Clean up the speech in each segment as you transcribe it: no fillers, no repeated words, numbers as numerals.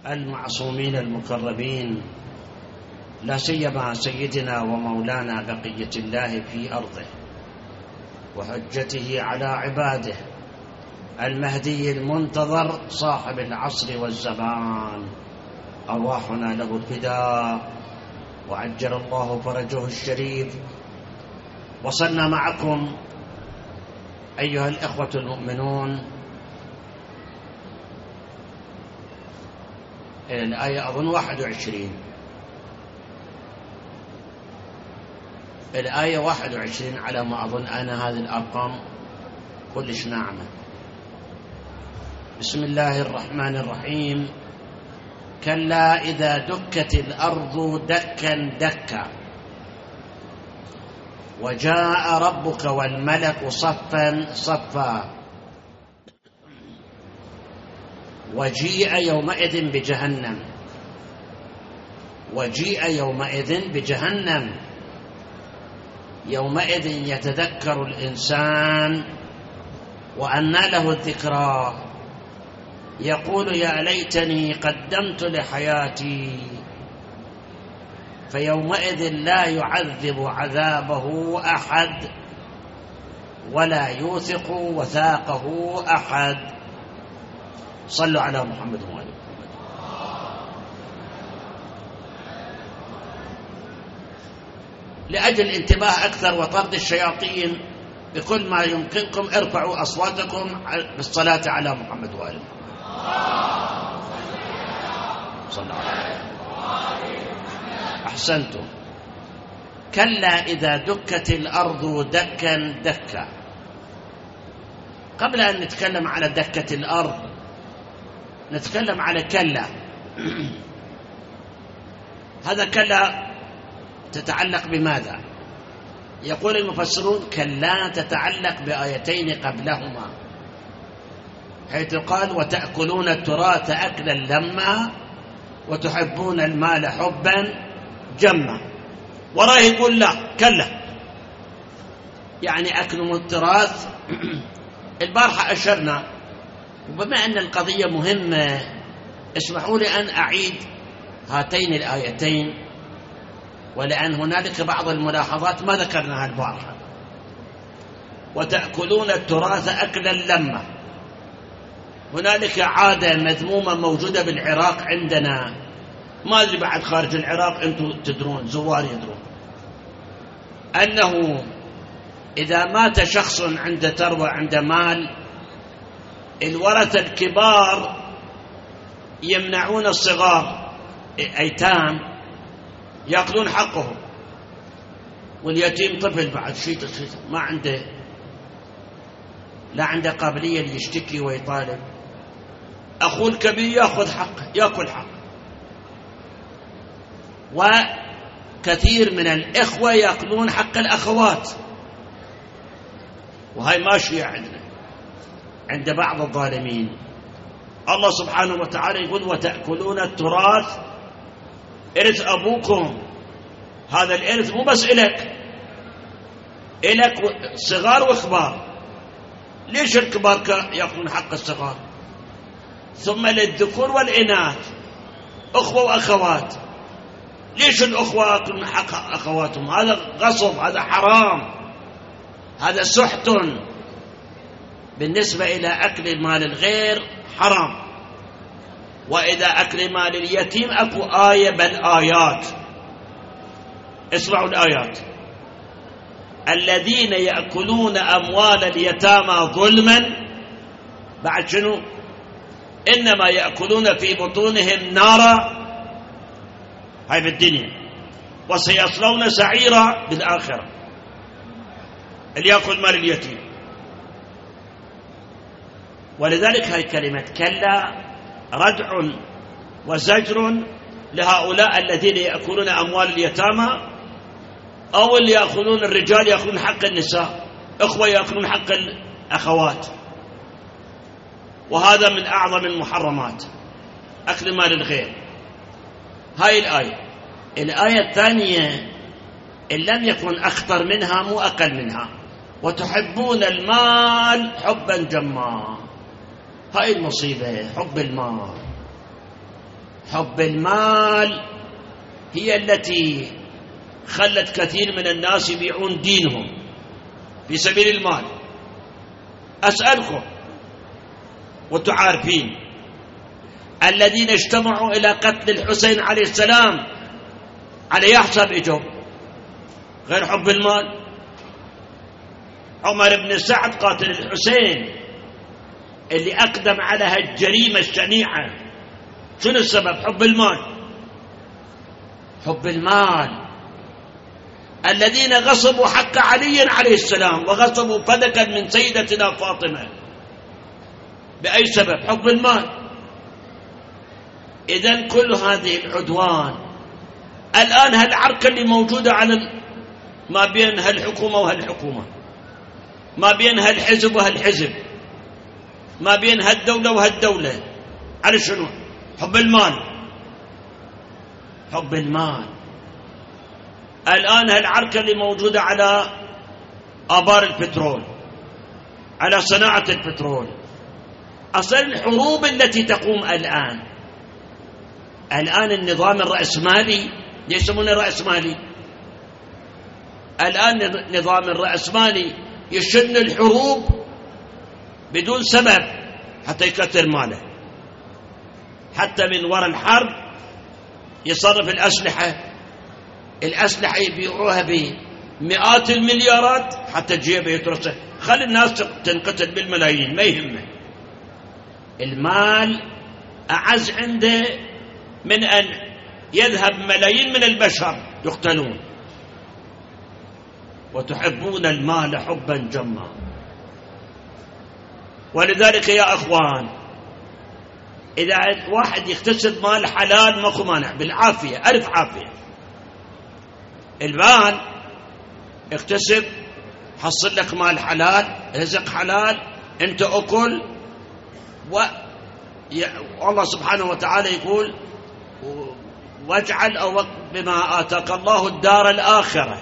المعصومين المقربين، لا سيما سيدنا ومولانا بقية الله في أرضه وحجته على عباده المهدي المنتظر صاحب العصر والزمان، أرواحنا له الفداء وعجل الله فرجه الشريف. وصلنا معكم أيها الإخوة المؤمنون إلى الآية أظن 21، الآية 21 على ما أظن أنا. هذه الأرقام كلش ناعمة. بسم الله الرحمن الرحيم. كلا إذا دكت الأرض دكا دكا وجاء ربك والملك صفا صفا وجيء يومئذ بجهنم وجيء يومئذ بجهنم يومئذ يتذكر الإنسان وأنى له الذكرى يقول يا ليتني قدمت لحياتي، فيومئذ لا يعذب عذابه أحد ولا يوثق وثاقه أحد. صلوا على محمد وآل محمد. لأجل الانتباه أكثر وطرد الشياطين بكل ما يمكنكم ارفعوا أصواتكم بالصلاة على محمد وآل محمد. صلى الله عليه وسلم. أحسنتم. كلا إذا دكت الأرض دكا دكا. قبل أن نتكلم على دكة الأرض نتكلم على كلا. هذا كلا تتعلق بماذا؟ يقول المفسرون كلا تتعلق بآيتين قبلهما، حيث قال وتأكلون التراث أكلا لما وتحبون المال حبا جما، وراه يقول لا كلا، يعني أكلوا التراث. البارحة أشرنا، وبما أن القضية مهمة اسمحوا لي أن أعيد هاتين الآيتين، ولأن هنالك بعض الملاحظات ما ذكرناها البارحة. وتأكلون التراث أكلا لما، هنالك عادة مذمومة موجودة بالعراق عندنا، ما أدري بعد خارج العراق أنتم تدرون، زوار يدرون، أنه إذا مات شخص عنده ثروة عنده مال، الورثة الكبار يمنعون الصغار أيتام يأخذون حقهم، واليتيم طفل بعد شيء ما عنده، لا عنده قابلية ليشتكي ويطالب، أخوه الكبير يأخذ حقه يأكل حقه. وكثير من الإخوة يأكلون حق الأخوات، وهي ماشية عند بعض الظالمين. الله سبحانه وتعالى يقول وتأكلون التراث، إرث أبوكم، هذا الإرث مو بس إلك صغار وكبار. ليش الكبار يأخذون حق الصغار؟ ثم للذكور والإناث أخوة وأخوات. ليش الأخوة يأخذون حق أخواتهم؟ هذا غصب، هذا حرام، هذا سحت. بالنسبة إلى أكل مال الغير حرام. وإذا أكل مال اليتيم أكو آية بل آيات. اسمعوا الآيات. الذين يأكلون أموال اليتامى ظلما، بعد شنو؟ إنما يأكلون في بطونهم نارا، هاي بالدنيا، وسيصلون سعيرا بالآخرة. اللي يأكل مال اليتيم. ولذلك هاي كلمة كلا ردع وزجر لهؤلاء الذين يأكلون أموال اليتامى، أو اللي يأكلون الرجال يأكلون حق النساء، إخوة يأكلون حق الأخوات. وهذا من أعظم المحرمات، أكل مال الغير. هاي الآية الثانية إن لم يكن أخطر منها مو أقل منها، وتحبون المال حبا جما. هاي المصيبة، حب المال. حب المال هي التي خلت كثير من الناس يبيعون دينهم في سبيل المال. أسألكم وتعارفين، الذين اجتمعوا إلى قتل الحسين عليه السلام على يحسب إجوا غير حب المال؟ عمر بن سعد قاتل الحسين اللي أقدم على هالجريمة الشنيعة، شنو السبب؟ حب المال. حب المال. الذين غصبوا حق علي عليه السلام وغصبوا فدكا من سيدتنا فاطمة بأي سبب؟ حب المال. إذن كل هذه العدوان الآن هالعركة اللي موجودة على ما بين هالحكومة وهالحكومة، ما بين هالحزب وهالحزب، ما بين هالدولة وهالدولة، على شنو؟ حب المال. حب المال. الآن هالعركة اللي موجودة على آبار البترول، على صناعة البترول. أصلا الحروب التي تقوم الآن النظام الرأسمالي، يسمونه الرأسمالي، الآن النظام الرأسمالي يشن الحروب بدون سبب حتى يكثر ماله، حتى من وراء الحرب يصرف الأسلحة يبيعوها بمئات المليارات حتى جيبه يترسل، خلي الناس تنقتل بالملايين، ما يهمه. المال أعز عنده من أن يذهب ملايين من البشر يقتلون. وتحبون المال حبا جما. ولذلك يا أخوان، إذا واحد يكتسب مال حلال ماكو مانع، بالعافية، ألف عافية. المال اكتسب، حصل لك مال حلال، رزق حلال، انت أكل. والله سبحانه وتعالى يقول واجعل أو بما آتاك الله الدار الآخرة.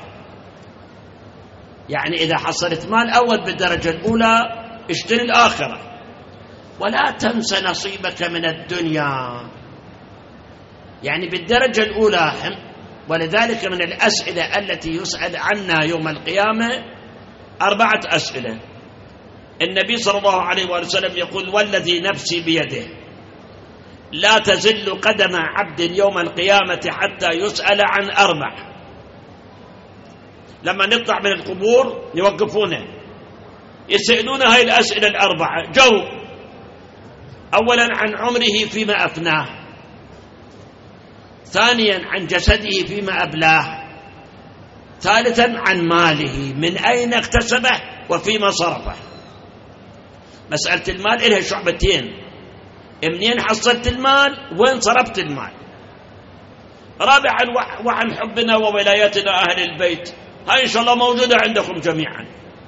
يعني إذا حصلت مال أول بالدرجة الأولى اشتري الآخرة، ولا تنس نصيبك من الدنيا، يعني بالدرجة الأولى. ولذلك من الأسئلة التي يسأل عنها يوم القيامة 4 أسئلة. النبي صلى الله عليه وسلم يقول والذي نفسي بيده لا تزل قدم عبد يوم القيامة حتى يسأل عن 4. لما نطلع من القبور يوقفونه يسألون هاي الأسئلة 4. جاوب. أولا عن عمره فيما أفناه، ثانيا عن جسده فيما أبلاه، ثالثا عن ماله من أين اكتسبه وفيما صرفه. مسألة المال إلها شعبتين، منين حصلت المال وين صرفت المال. رابعا وعن حبنا وولايتنا أهل البيت، هاي إن شاء الله موجودة عندكم جميعا،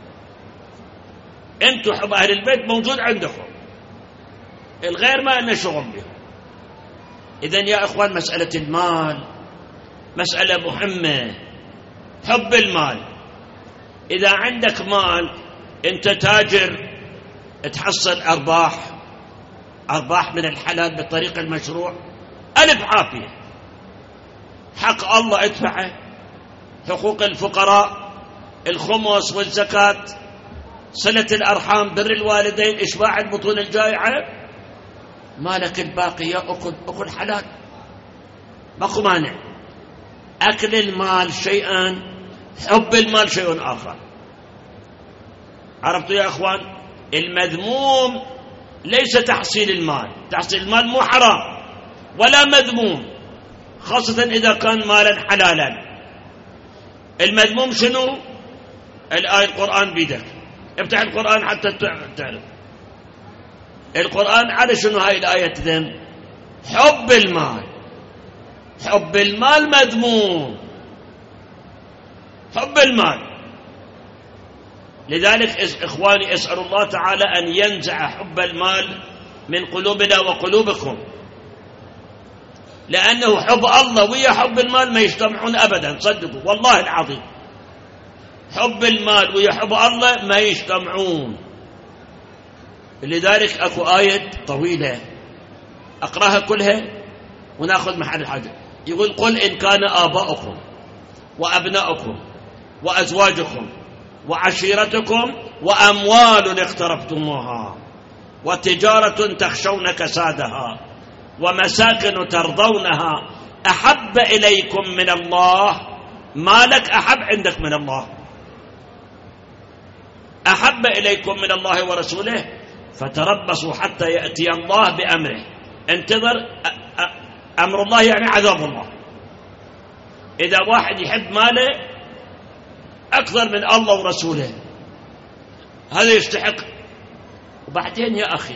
أنتم حب أهل البيت موجود عندكم، الغير ما لنا شغل به. إذن يا أخوان مسألة المال مسألة مهمة. حب المال. إذا عندك مال أنت تاجر تحصل أرباح من الحلال بالطريق المشروع، ألف عافية. حق الله ادفعه، حقوق الفقراء، الخمس والزكاة، صلة الأرحام، بر الوالدين، إشباع البطون الجائعة، مالك الباقي يا أكل حلال، ماكو مانع. أكل المال شيئا، حب المال شيء آخر. عرفتوا يا أخوان؟ المذموم ليس تحصيل المال، تحصيل المال مو حرام ولا مذموم، خاصة إذا كان مالا حلالا. المذموم شنو؟ الآية القرآن بيدك، افتح القرآن حتى تعرف القرآن على شنو هاي الآية تذم. حب المال. حب المال مذموم، حب المال. لذلك إخواني أسأل الله تعالى أن ينزع حب المال من قلوبنا وقلوبكم، لأنه حب الله ويا حب المال ما يجتمعون أبدا، صدقوا والله العظيم. حب المال ويا حب الله ما يجتمعون. لذلك أكو آية طويلة أقرأها كلها ونأخذ محل الحاجة. يقول قل إن كان آباؤكم وأبناؤكم وأزواجكم وعشيرتكم وأموال اقترفتموها وتجارة تخشون كسادها ومساكن ترضونها أحب إليكم من الله. مالك أحب عندك من الله، أحب إليكم من الله ورسوله فتربصوا حتى يأتي الله بأمره. انتظر أمر الله يعني عذاب الله. إذا واحد يحب ماله أكثر من الله ورسوله هذا يستحق. وبعدين يا أخي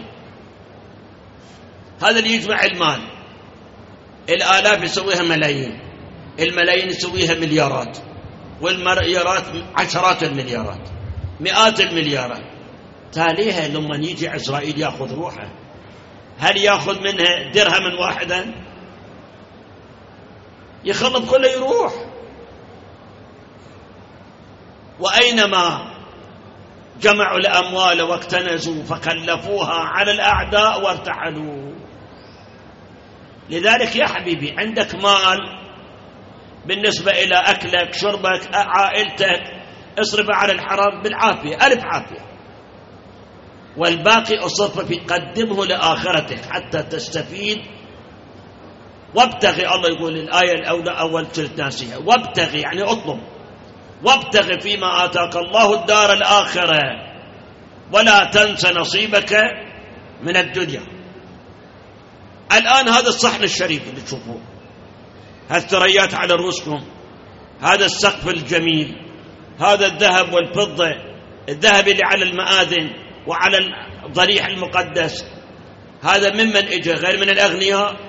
هذا اللي يجمع المال، الآلاف يسويها ملايين، الملايين يسويها مليارات، والمليارات عشرات المليارات، مئات المليارات. تاليها لما يجي إسرائيل يأخذ روحه هل يأخذ منها درهما واحدا؟ يخلط كله يروح. وأينما جمعوا الأموال واكتنزوا فكلفوها على الأعداء وارتحلوا. لذلك يا حبيبي عندك مال بالنسبة إلى أكلك شربك عائلتك اصرف على الحرام بالعافية، ألف عافية، والباقي أصرف في قدمه لآخرتك حتى تستفيد. وابتغي، الله يقول الآية الأولى أول سورة ناسية، وابتغي يعني أطلب، وابتغي فيما آتاك الله الدار الآخرة ولا تنس نصيبك من الدنيا. الآن هذا الصحن الشريف اللي تشوفوه، هالثريات على رؤوسكم، هذا السقف الجميل، هذا الذهب والفضة، الذهب اللي على المآذن وعلى الضريح المقدس، هذا ممن اجى غير من الأغنياء.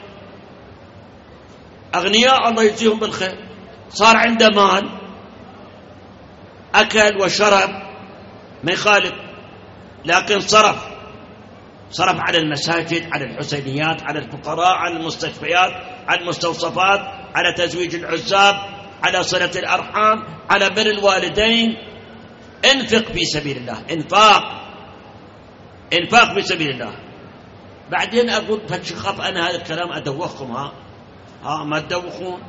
أغنياء الله يجزيهم بالخير، صار عنده مال أكل وشرب ما يخالف، لكن صرف على المساجد، على الحسينيات، على الفقراء، على المستشفيات، على المستوصفات، على تزويج العزاب، على صلة الأرحام، على بر الوالدين. انفق في سبيل الله، انفاق في سبيل الله. بعدين أقول فتشخف أنا هذا الكلام أدوخكم، ما تدوخون.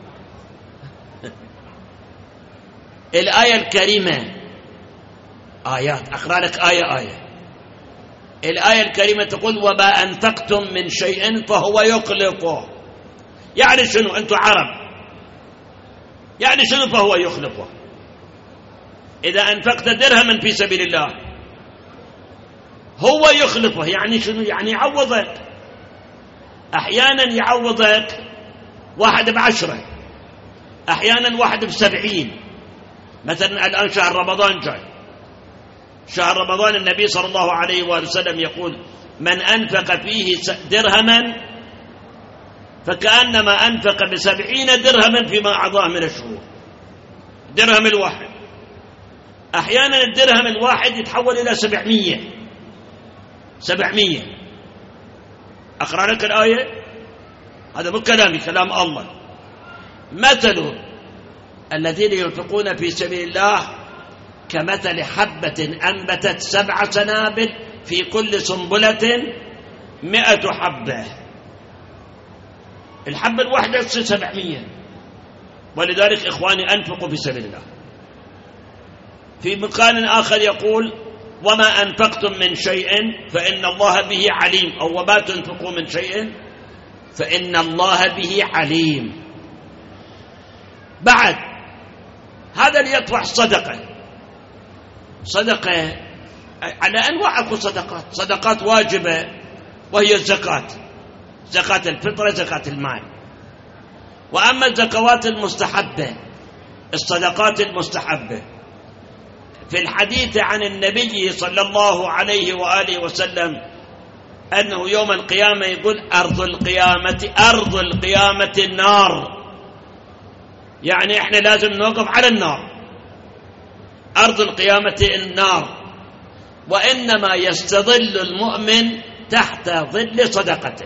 الآية الكريمة آيات، أقرأ لك آية. الآية الكريمة تقول وما أنفقتم من شيء فهو يخلفه. يعني شنو؟ أنتم عرب، يعني شنو فهو يخلفه؟ إذا أنفقت درهما في سبيل الله هو يخلفه، يعني شنو؟ يعني يعوضك. أحيانا يعوضك 1 ب10، أحيانا 1 ب70. مثلا الآن شهر رمضان جاي، شهر رمضان النبي صلى الله عليه وآله وسلم يقول من أنفق فيه درهما فكأنما أنفق ب70 درهما فيما أعطاه من الشهور. درهم الواحد، أحيانا الدرهم الواحد يتحول إلى 700. أقرأ لك الآية، هذا مو كلامي، كلام الله. مثل الذين ينفقون في سبيل الله كمثل حبة أنبتت 7 سنابل في كل سنبلة 100 حبة. الحبة الواحدة تصير 700. ولذلك إخواني أنفقوا في سبيل الله. في مكان آخر يقول وما أنفقتم من شيء فإن الله به عليم، أو وما تنفقوا من شيء فإن الله به عليم. بعد هذا اللي يطرح صدقة على أنواع. أكو صدقات واجبة وهي الزكاة، زكاة الفطرة، زكاة المال. وأما الزكوات المستحبة، الصدقات المستحبة، في الحديث عن النبي صلى الله عليه وآله وسلم أنه يوم القيامة يقول أرض القيامة النار. يعني إحنا لازم نوقف على النار، أرض القيامة النار. وإنما يستظل المؤمن تحت ظل صدقته.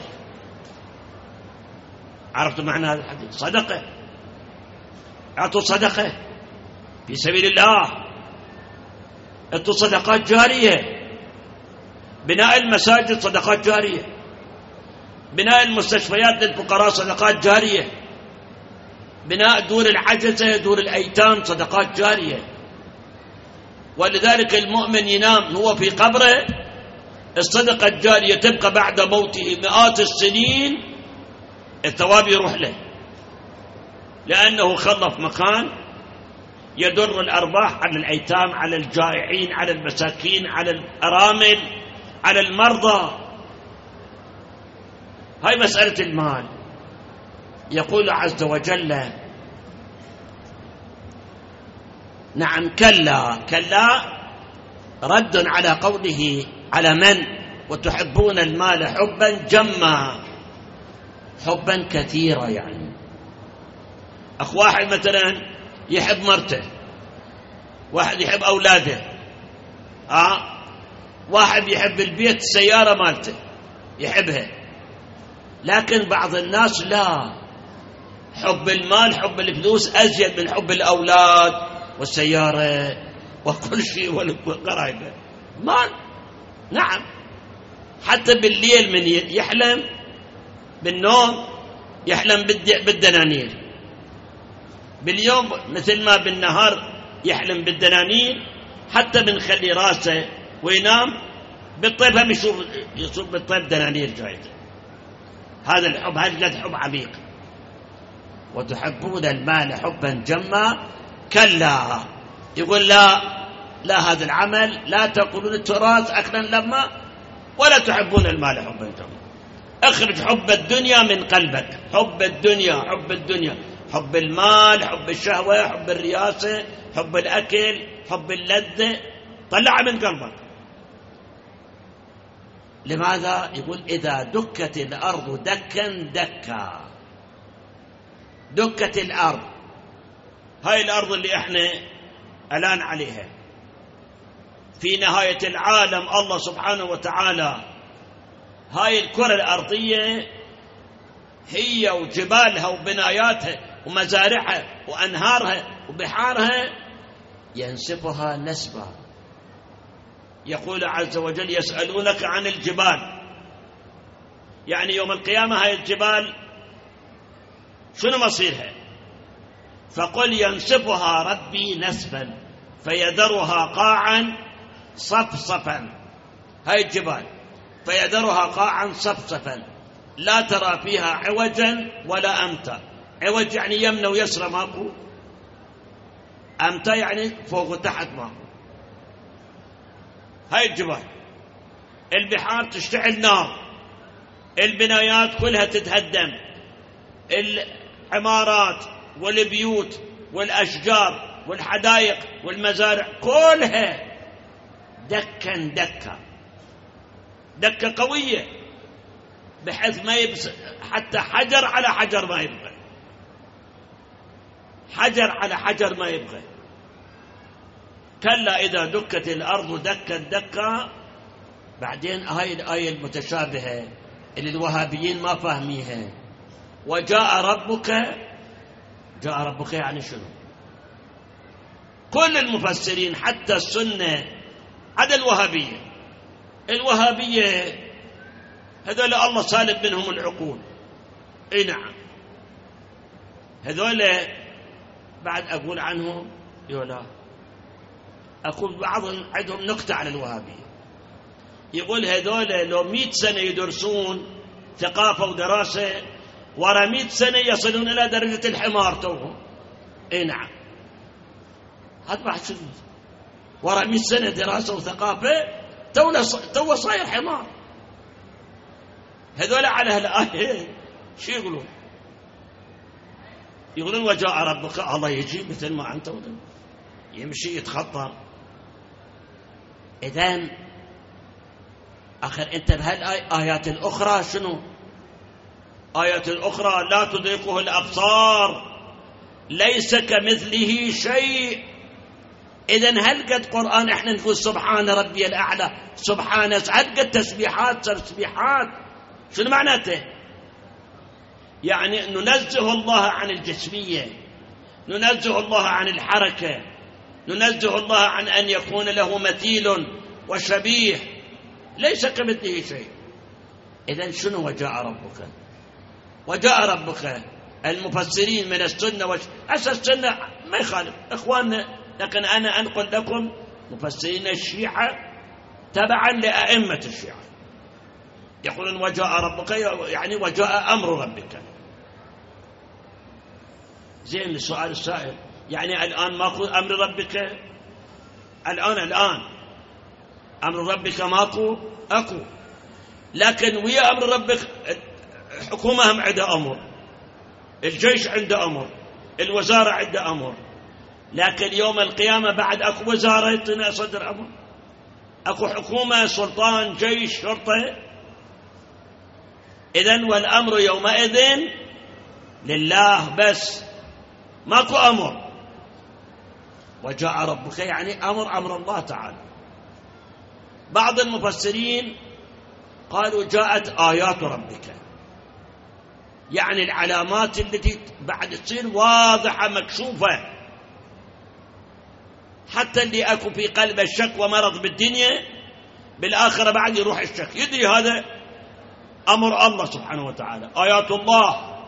عرفتوا معنى هذا الحديث؟ صدقة، أعطوا صدقة في سبيل الله، أعطوا صدقات جارية، بناء المساجد صدقات جارية، بناء المستشفيات للفقراء صدقات جارية، بناء دور العجزة دور الأيتام صدقات جارية. ولذلك المؤمن ينام هو في قبره، الصدقة الجارية تبقى بعد موته مئات السنين، الثواب يروح له، لأنه خلف مكان يدر الأرباح على الأيتام، على الجائعين، على المساكين، على الأرامل، على المرضى. هاي مسألة المال. يقول عز وجل: نعم كلا. كلا رد على قوله على من؟ وتحبون المال حبا جما، حبا كثيرا. يعني واحد مثلا يحب مرته، واحد يحب أولاده، واحد يحب البيت السيارة مالته يحبها. لكن بعض الناس لا، حب المال حب الفلوس أزيد من حب الأولاد والسيارة وكل شيء والقرايبة. مال. نعم، حتى بالليل من يحلم بالنوم يحلم بالدنانير، باليوم مثل ما بالنهار يحلم بالدنانير، حتى بنخلي راسه وينام بالطيب هم يصير بالطيب دنانير جايته. هذا الحب، هذا حب عميق. وتحبون المال حبا جما كلا. يقول لا هذا العمل، لا تأكلون التراث أكلا لما ولا تحبون المال حبا جما. اخرج حب الدنيا من قلبك، حب الدنيا، حب الدنيا، حب المال، حب الشهوة، حب الرياسة، حب الأكل، حب اللذة، طلعها من قلبك. لماذا؟ يقول: إذا دكت الأرض دكا دكا. دكت الأرض، هاي الأرض اللي احنا الآن عليها، في نهاية العالم الله سبحانه وتعالى هاي الكرة الأرضية هي وجبالها وبناياتها ومزارعها وأنهارها وبحارها ينسفها نسبا. يقول عز وجل: يسألونك عن الجبال، يعني يوم القيامة هاي الجبال شنو مصيرها؟ فقل: ينسفها ربي نسفا فيذرها قاعا صفصفا. هاي الجبال فيذرها قاعا صفصفا لا ترى فيها عوجا ولا أمتا. عوج يعني يمنى ويسرى ماكو، أمتا يعني فوق وتحت ماكو. هاي الجبال. البحار تشتعل نار، البنايات كلها تتهدم، العمارات والبيوت والأشجار والحدائق والمزارع كلها دكا دكا، دكة قوية بحيث ما يبس حتى حجر على حجر ما يبقى، حجر على حجر ما يبقى. كلا إذا دكت الأرض دكا دكا. بعدين هاي الآية المتشابهة اللي الوهابيين ما فاهميها: وجاء ربك. جاء ربك يعني شنو؟ كل المفسرين حتى السنة عدا الوهابية. الوهابية هذول الله سالب منهم العقول. اي نعم، هذول بعد أقول عنهم يولا، أقول بعضهم عندهم نكتة على الوهابية. يقول هذول لو 100 سنة يدرسون ثقافة ودراسة، ورا 100 سنة يصلون إلى درجة الحمار توهم. اي نعم، هذا بعد شنو؟ ورا 100 سنة دراسة وثقافة تو صاير حمار. هذول على هالآية شو يقولون؟ يقولون وجاء ربك، الله يجي مثل ما أنت يمشي يتخطى. إذن آخر أنت بهالآيات الأخرى شنو؟ آيات الأخرى: لا تدركه الأبصار ليس كمثله شيء. إذن هل قد قرآن إحنا نقول سبحان ربي الأعلى، سبحان، هل قد تسبيحات شنو معناته؟ يعني ننزه الله عن الجسمية، ننزه الله عن الحركة، ننزه الله عن أن يكون له مثيل وشبيه، ليس كمثله شيء. إذن شنو وجاء ربك؟ وجاء ربك المفسرين من السنة أساس السنة ما يخالف إخواننا، لكن أنا أنقل لكم مفسرين الشيعة تبعا لأئمة الشيعة يقولون وجاء ربك يعني وجاء أمر ربك. زين، السؤال السائل يعني الآن ماكو أمر ربك؟ الآن أمر ربك ماكو؟ أكو، لكن ويا أمر ربك الحكومة هم عندها أمر، الجيش عنده أمر، الوزارة عنده أمر، لكن يوم القيامة بعد أكو وزارة صدر أمر، أكو حكومة، سلطان، جيش، شرطة. إذن والأمر يومئذ لله بس، ماكو أمر. وجاء ربك يعني أمر الله تعالى. بعض المفسرين قالوا جاءت آيات ربك، يعني العلامات التي بعد تصير واضحة مكشوفة، حتى اللي أكو في قلبه الشك ومرض بالدنيا بالآخرة بعد يروح الشك، يدري هذا أمر الله سبحانه وتعالى، آيات الله.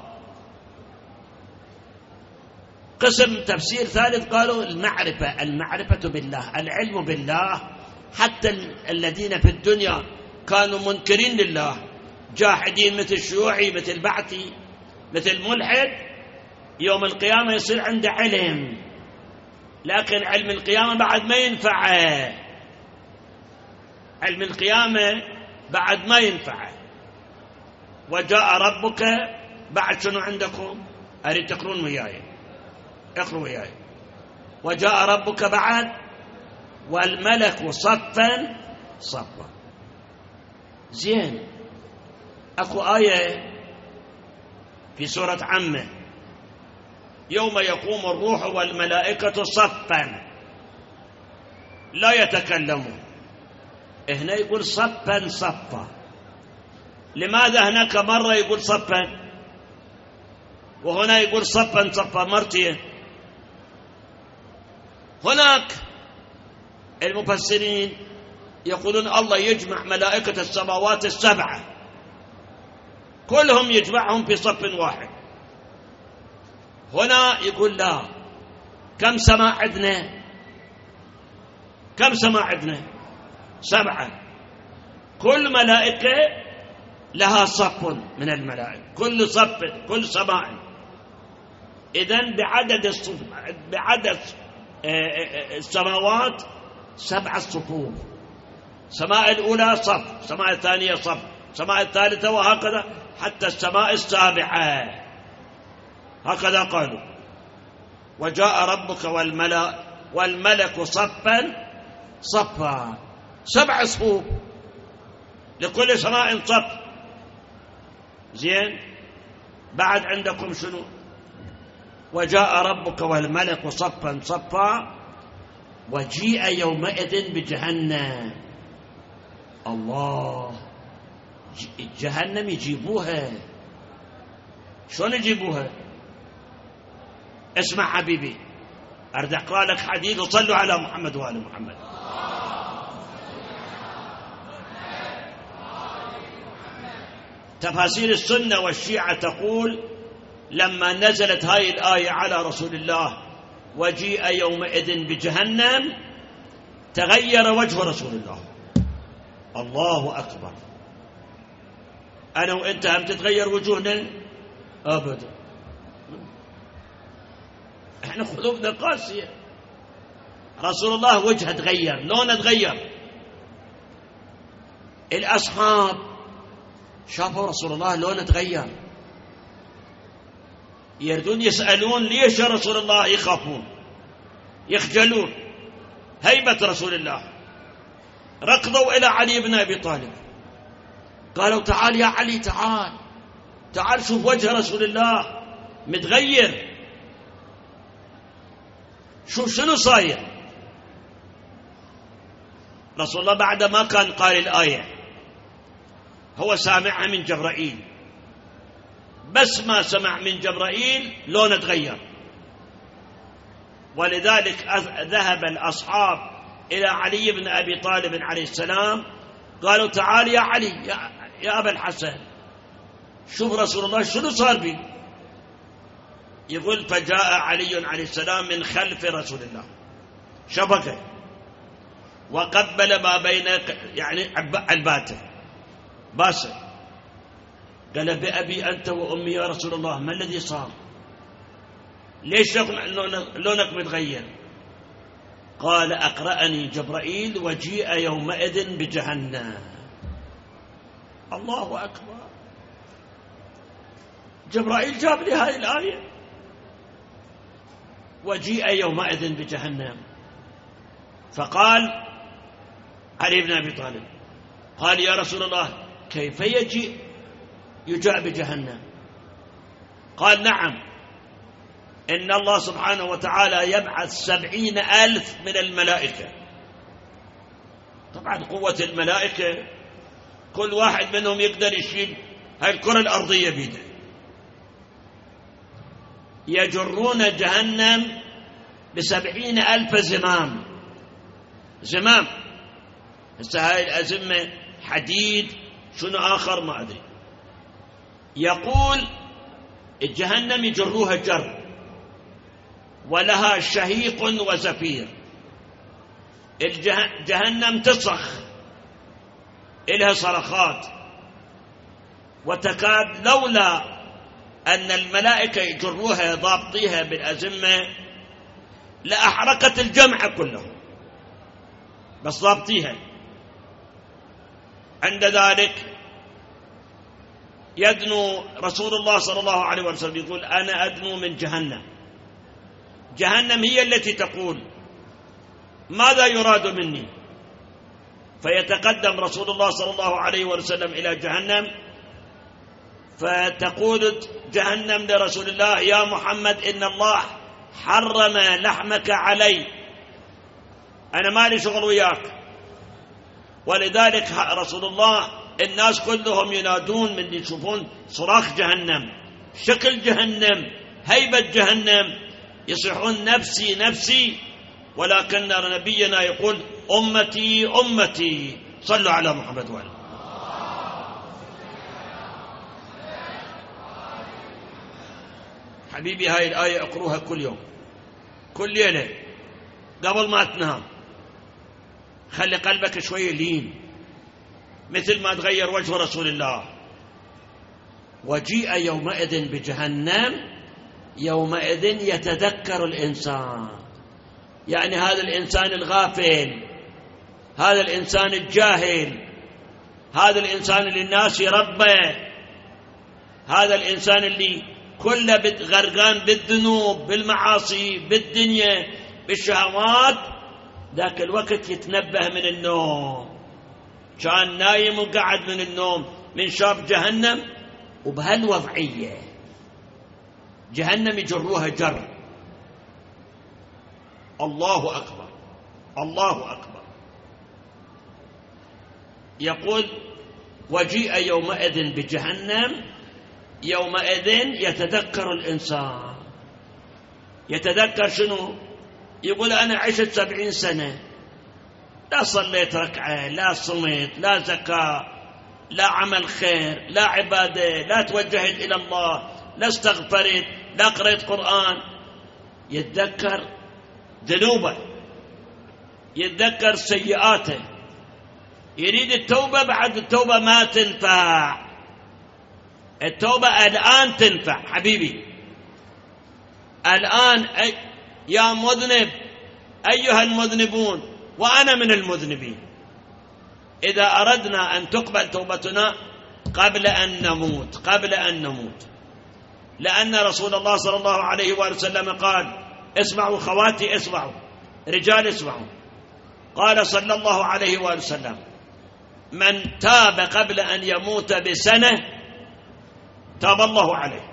قسم تفسير ثالث قالوا المعرفة بالله، العلم بالله. حتى الذين في الدنيا كانوا منكرين لله، جاحدين، مثل الشيوعي، مثل البعثي، مثل الملحد، يوم القيامة يصير عنده علم، لكن علم القيامة بعد ما ينفعه، علم القيامة بعد ما ينفعه. وجاء ربك بعد شنو عندكم؟ أريد تقرون وياي، اقروا وياي. وجاء ربك بعد والملك صفا صفا. زين، أكو آية في سورة عمه يوم يقوم الروح والملائكة صفا لا يتكلمون، هنا يقول صفا صفا. لماذا هناك مرة يقول صفا وهنا يقول صفا صفا مرتين؟ هناك المفسرين يقولون الله يجمع ملائكة السماوات السبعة كلهم يجمعهم في صف واحد. هنا يقول لا، كم سماء عندنا؟ كم سماء عندنا؟ 7. كل ملائكة لها صف من الملائكة، كل صف، كل سماء. إذن بعدد السماوات 7 صفوف، السماء الأولى صف، السماء الثانية صف، السماء الثالثة، وهكذا حتى السماء السابعة، هكذا قالوا. وجاء ربك والملك صفا صفا، 7 صفوف لكل سماء صف. زين، بعد عندكم شنو؟ وجاء ربك والملك صفا صفا وجيء يومئذ بجهنم. الله، جهنم يجيبوها، شلون يجيبوها؟ اسمع حبيبي، أريد أقرأ لك حديث، وصلوا على محمد وآل محمد. تفاسير السنة والشيعة تقول لما نزلت هاي الآية على رسول الله وجيء يومئذ بجهنم تغير وجه رسول الله. الله أكبر. أنا وإنت هم تتغير وجوهنا؟ أبدا، إحنا قلوبنا قاسية. رسول الله وجهه تغير، لونه تغير. الأصحاب شافوا رسول الله لونه تغير، يردون يسألون ليش يا رسول الله؟ يخافون، يخجلون هيبة رسول الله. ركضوا إلى علي بن أبي طالب، قالوا تعال يا علي، تعال شوف وجه رسول الله متغير، شوف شنو صاير. رسول الله بعد ما كان قال الآية هو سامعها من جبرائيل، بس ما سمع من جبرائيل لونه تغير. ولذلك ذهب الأصحاب إلى علي بن أبي طالب عليه السلام، قالوا تعال يا علي، يا أبا الحسن شوف رسول الله شنو صار بي. يقول فجاء علي عليه السلام من خلف رسول الله شبكه وقبل ما بين يعني علباته باسل. قال بأبي أنت وأمي يا رسول الله ما الذي صار؟ ليش لونك متغير؟ قال أقرأني جبرائيل وجيء يومئذ بجهنم. الله أكبر، جبرائيل جاب لي هذه الآية، وجيء يومئذ بجهنم. فقال علي بن أبي طالب قال يا رسول الله كيف يجاء بجهنم؟ قال نعم، إن الله سبحانه وتعالى يبعث 70,000 من الملائكة. طبعا قوة الملائكة كل واحد منهم يقدر يشيل هاي الكرة الأرضية بيده، يجرون جهنم ب70,000 زمام. هسه هاي الأزمة حديد شنو آخر ما أدري. يقول الجهنم يجروها جر ولها شهيق وزفير. جهنم تصخ، إلها صرخات، وتكاد لولا أن الملائكة يجروها ضابطيها بالأزمة لأحرقت الجمع كله، بس ضابطيها. عند ذلك يدنو رسول الله صلى الله عليه وسلم يقول أنا أدنو من جهنم. جهنم هي التي تقول ماذا يراد مني؟ فيتقدم رسول الله صلى الله عليه وسلم إلى جهنم، فتقول جهنم لرسول الله يا محمد إن الله حرم لحمك علي، أنا مالي شغل وياك. ولذلك رسول الله الناس كلهم ينادون من يشوفون صراخ جهنم، شكل جهنم، هيبة جهنم، يصيحون نفسي نفسي. ولكن نبينا يقول أمتي أمتي. صلوا على محمد وآله. حبيبي هاي الآية اقروها كل يوم كل ليلة قبل ما تنام. خلي قلبك شوية لين مثل ما تغير وجه رسول الله. وجيء يومئذ بجهنم، يومئذ يتذكر الإنسان، يعني هذا الإنسان الغافل، هذا الإنسان الجاهل، هذا الإنسان اللي الناس يربى، هذا الإنسان اللي كله غرقان بالذنوب بالمعاصي بالدنيا بالشهوات. ذاك الوقت يتنبه من النوم، كان نايم وقعد من النوم من شاف جهنم. وبهالوضعية جهنم يجروها جر. الله أكبر الله أكبر. يقول وجيء يومئذ بجهنم، يومئذ يتذكر الإنسان. يتذكر شنو؟ يقول أنا عشت 70 سنة لا صليت ركعة، لا صمت، لا زكاة، لا عمل خير، لا عبادة، لا توجهت إلى الله، لا استغفرت، لا قرأت قرآن. يتذكر ذنوبه، يتذكر سيئاته، يريد التوبة. بعد التوبة ما تنفع، التوبة الآن تنفع حبيبي الآن. يا مذنب أيها المذنبون وأنا من المذنبين، إذا أردنا أن تقبل توبتنا قبل أن نموت، لأن رسول الله صلى الله عليه وسلم قال اسمعوا خواتي، اسمعوا رجال اسمعوا، قال صلى الله عليه وسلم من تاب قبل أن يموت بسنة تاب الله عليه.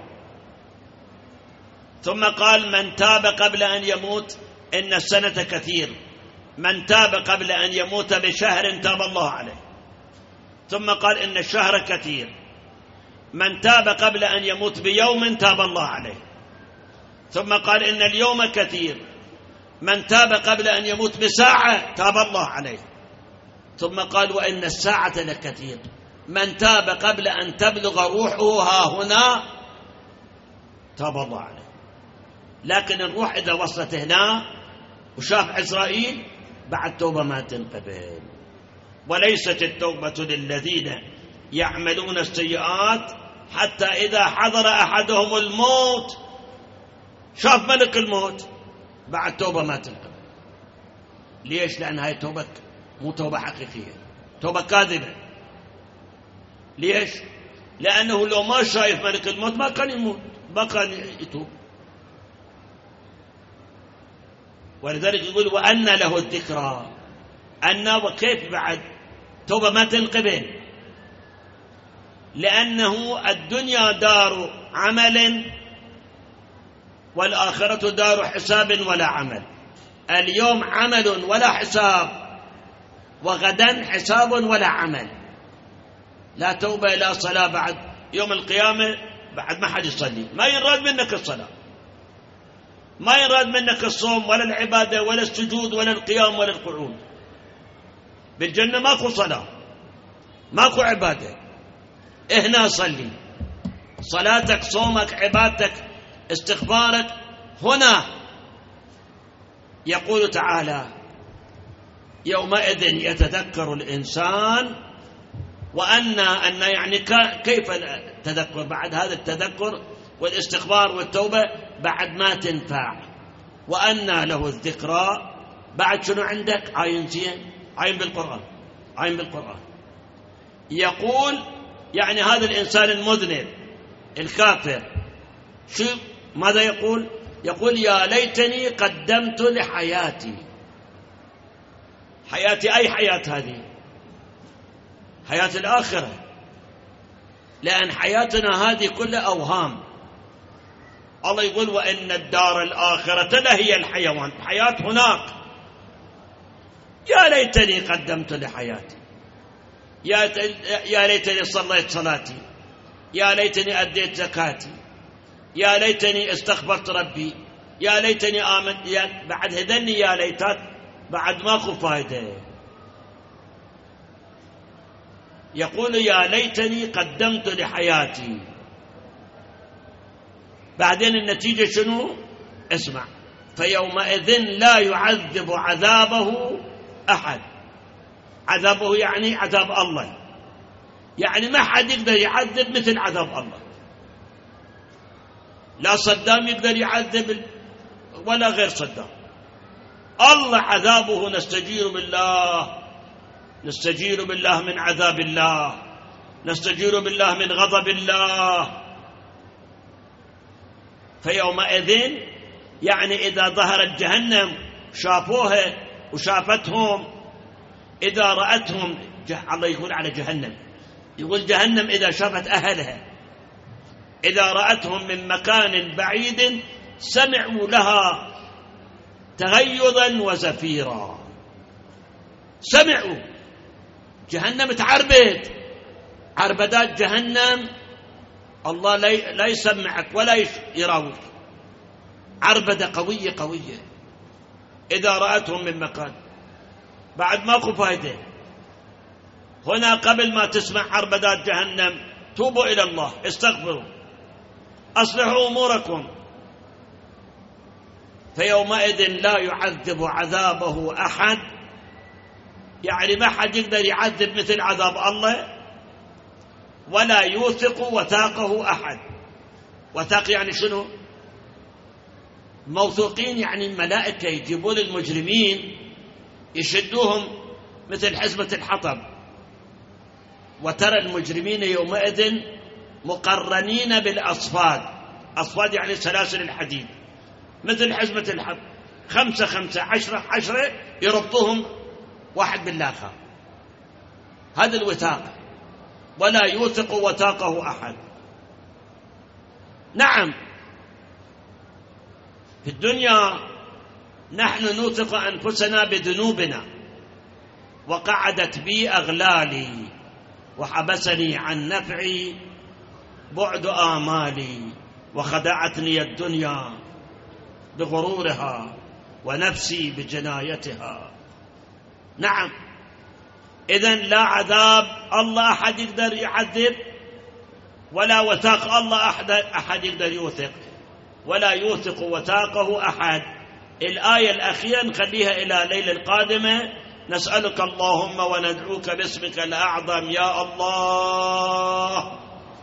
ثم قال من تاب قبل أن يموت إن السنة كثير، من تاب قبل أن يموت بشهر تاب الله عليه. ثم قال إن الشهر كثير، من تاب قبل أن يموت بيوم تاب الله عليه. ثم قال إن اليوم كثير، من تاب قبل أن يموت بساعة تاب الله عليه. ثم قال وإن الساعة لكثير، من تاب قبل أن تبلغ روحه ها هنا تاب الله عليه. لكن الروح إذا وصلت هنا وشاف عزرائيل بعد توبة ما تنقبل. وليست التوبة للذين يعملون السيئات حتى إذا حضر أحدهم الموت شاف ملك الموت بعد توبة ما تنقبل. ليش؟ لأن هاي توبة مو توبة حقيقية، توبة كاذبة. ليش؟ لأنه لو ما شايف ملك الموت ما كان يموت، ما كان يتوب. ولذلك يقول وأن له الذكرى. أن وكيف بعد توبة ما تنقبل؟ لأنه الدنيا دار عمل والآخرة دار حساب ولا عمل. اليوم عمل ولا حساب، وغدا حساب ولا عمل. لا توبة إلى صلاة بعد يوم القيامة، بعد ما حد يصلي، ما يراد منك الصلاة، ما يراد منك الصوم ولا العبادة ولا السجود ولا القيام ولا القعود. بالجنة ماكو صلاة، ماكو عبادة. هنا صلي، صلاتك صومك عبادتك استغفارك هنا. يقول تعالى يومئذ يتذكر الإنسان وأن يعني كيف التذكر بعد هذا التذكر والاستغفار والتوبة بعد ما تنفع. وأن له الذكرى بعد شنو عندك؟ عاين زين، عاين بالقرآن، عاين بالقرآن. يقول يعني هذا الإنسان المذنب الكافر شو ماذا يقول؟ يقول يا ليتني قدمت لحياتي. حياتي أي حياة هذه؟ حياة الآخرة، لأن حياتنا هذه كلها أوهام. الله يقول وإن الدار الآخرة لهي الحيوان، حياة هناك. يا ليتني قدمت لحياتي، يا ليتني صليت صلاتي، يا ليتني أديت زكاتي، يا ليتني استغفرت ربي، يا ليتني آمنت. بعد هذني يا ليتات بعد ماكو فايدة. يقول يا ليتني قدمت لحياتي. بعدين النتيجة شنو؟ اسمع، فيومئذ لا يعذب عذابه أحد. عذابه يعني عذاب الله، يعني ما حد يقدر يعذب مثل عذاب الله. لا صدام يقدر يعذب ولا غير صدام. الله عذابه نستجير بالله، نستجير بالله من عذاب الله، نستجير بالله من غضب الله. فيومئذ يعني إذا ظهرت جهنم شافوها وشافتهم، إذا رأتهم الله يقول على جهنم، يقول جهنم إذا شافت أهلها، إذا رأتهم من مكان بعيد سمعوا لها تغيظا وزفيرا. سمعوا جهنم تعربد، عربدات جهنم الله لا يسمعك ولا يراوك، عربدة قوية قوية. إذا رأتهم من مكان، بعد ماكو فايدة. هنا قبل ما تسمع عربدات جهنم توبوا إلى الله، استغفروا، أصلحوا أموركم. فيومئذ لا يعذب عذابه أحد، يعني ما حد يقدر يعذب مثل عذاب الله، ولا يوثق وثاقه أحد. وثاق يعني شنو؟ موثوقين، يعني الملائكة يجيبون المجرمين يشدوهم مثل حزمة الحطب، وترى المجرمين يومئذ مقرنين بالأصفاد. أصفاد يعني سلاسل الحديد، مثل حزمة الحطب، 5 5 10 10 يربطوهم واحد بالآخر. هذا الوثاق، ولا يوثق وثاقه أحد. نعم في الدنيا نحن نوثق أنفسنا بذنوبنا، وقعدت بي أغلالي وحبسني عن نفعي بعد آمالي، وخدعتني الدنيا بغرورها ونفسي بجنايتها. نعم إذن لا عذاب الله أحد يقدر يعذب، ولا وثاق الله أحد يقدر يوثق، ولا يوثق وثاقه أحد. الآية الأخيرة نخليها إلى الليلة القادمة. نسألك اللهم وندعوك باسمك الأعظم يا الله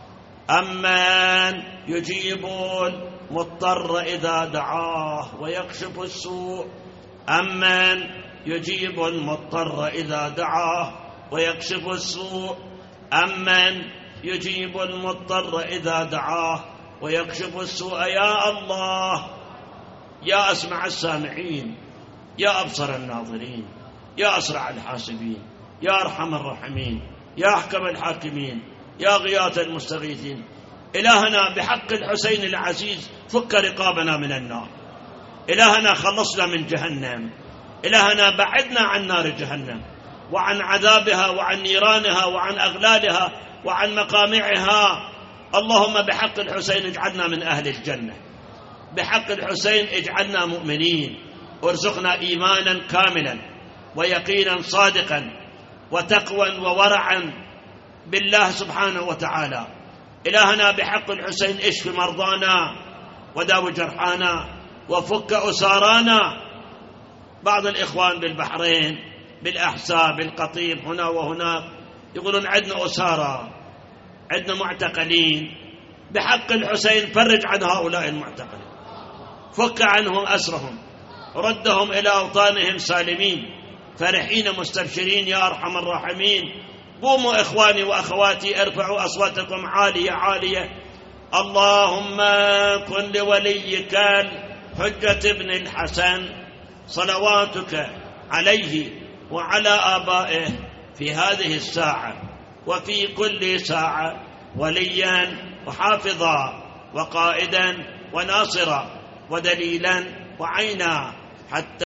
أمن يجيب المضطر إذا دعاه ويكشف السوء، أمن يجيب المضطر إذا دعاه ويكشف السوء، أمن يجيب المضطر إذا دعاه ويكشف السوء. يا الله، يا أسمع السامعين، يا أبصر الناظرين، يا أسرع الحاسبين، يا أرحم الراحمين، يا أحكم الحاكمين، يا غياث المستغيثين. إلهنا بحق الحسين العزيز فك رقابنا من النار، إلهنا خلصنا من جهنم، إلهنا بعدنا عن نار جهنم وعن عذابها وعن نيرانها وعن أغلالها وعن مقامعها. اللهم بحق الحسين اجعلنا من أهل الجنة، بحق الحسين اجعلنا مؤمنين، وارزقنا إيمانا كاملا ويقينا صادقا وتقوى وورعا بالله سبحانه وتعالى. إلهنا بحق الحسين اشف مرضانا وداو جرحانا وفك أسارانا. بعض الإخوان بالبحرين بالأحساء بالقطيف هنا وهناك يقولون عندنا أسارى، عندنا معتقلين. بحق الحسين فرج عن هؤلاء المعتقلين، فك عنهم أسرهم، ردهم إلى أوطانهم سالمين فرحين مستبشرين يا أرحم الراحمين. قوموا إخواني وأخواتي، ارفعوا أصواتكم عالية عالية. اللهم كن لوليك الحجة ابن الحسن صلواتك عليه وعلى آبائه في هذه الساعة وفي كل ساعة وليا وحافظا وقائدا وناصرا ودليلا وعينا، حتى